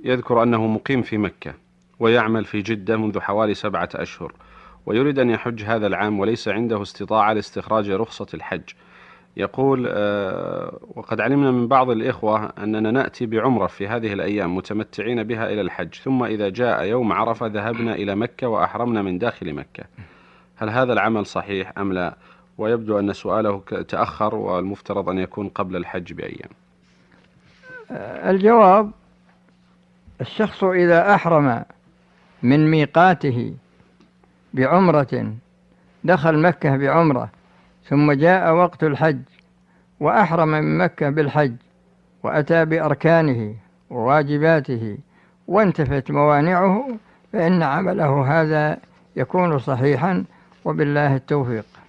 يذكر أنه مقيم في مكة ويعمل في جدة منذ حوالي 7 أشهر، ويريد أن يحج هذا العام وليس عنده استطاعة لاستخراج رخصة الحج. يقول: وقد علمنا من بعض الإخوة أننا نأتي بعمرة في هذه الأيام متمتعين بها إلى الحج، ثم إذا جاء يوم عرفة ذهبنا إلى مكة وأحرمنا من داخل مكة. هل هذا العمل صحيح أم لا؟ ويبدو أن سؤاله تأخر والمفترض أن يكون قبل الحج بأيام. الجواب: الشخص إذا أحرم من ميقاته بعمرة، دخل مكة بعمرة، ثم جاء وقت الحج وأحرم من مكة بالحج وأتى بأركانه وواجباته وانتفت موانعه، فإن عمله هذا يكون صحيحا، وبالله التوفيق.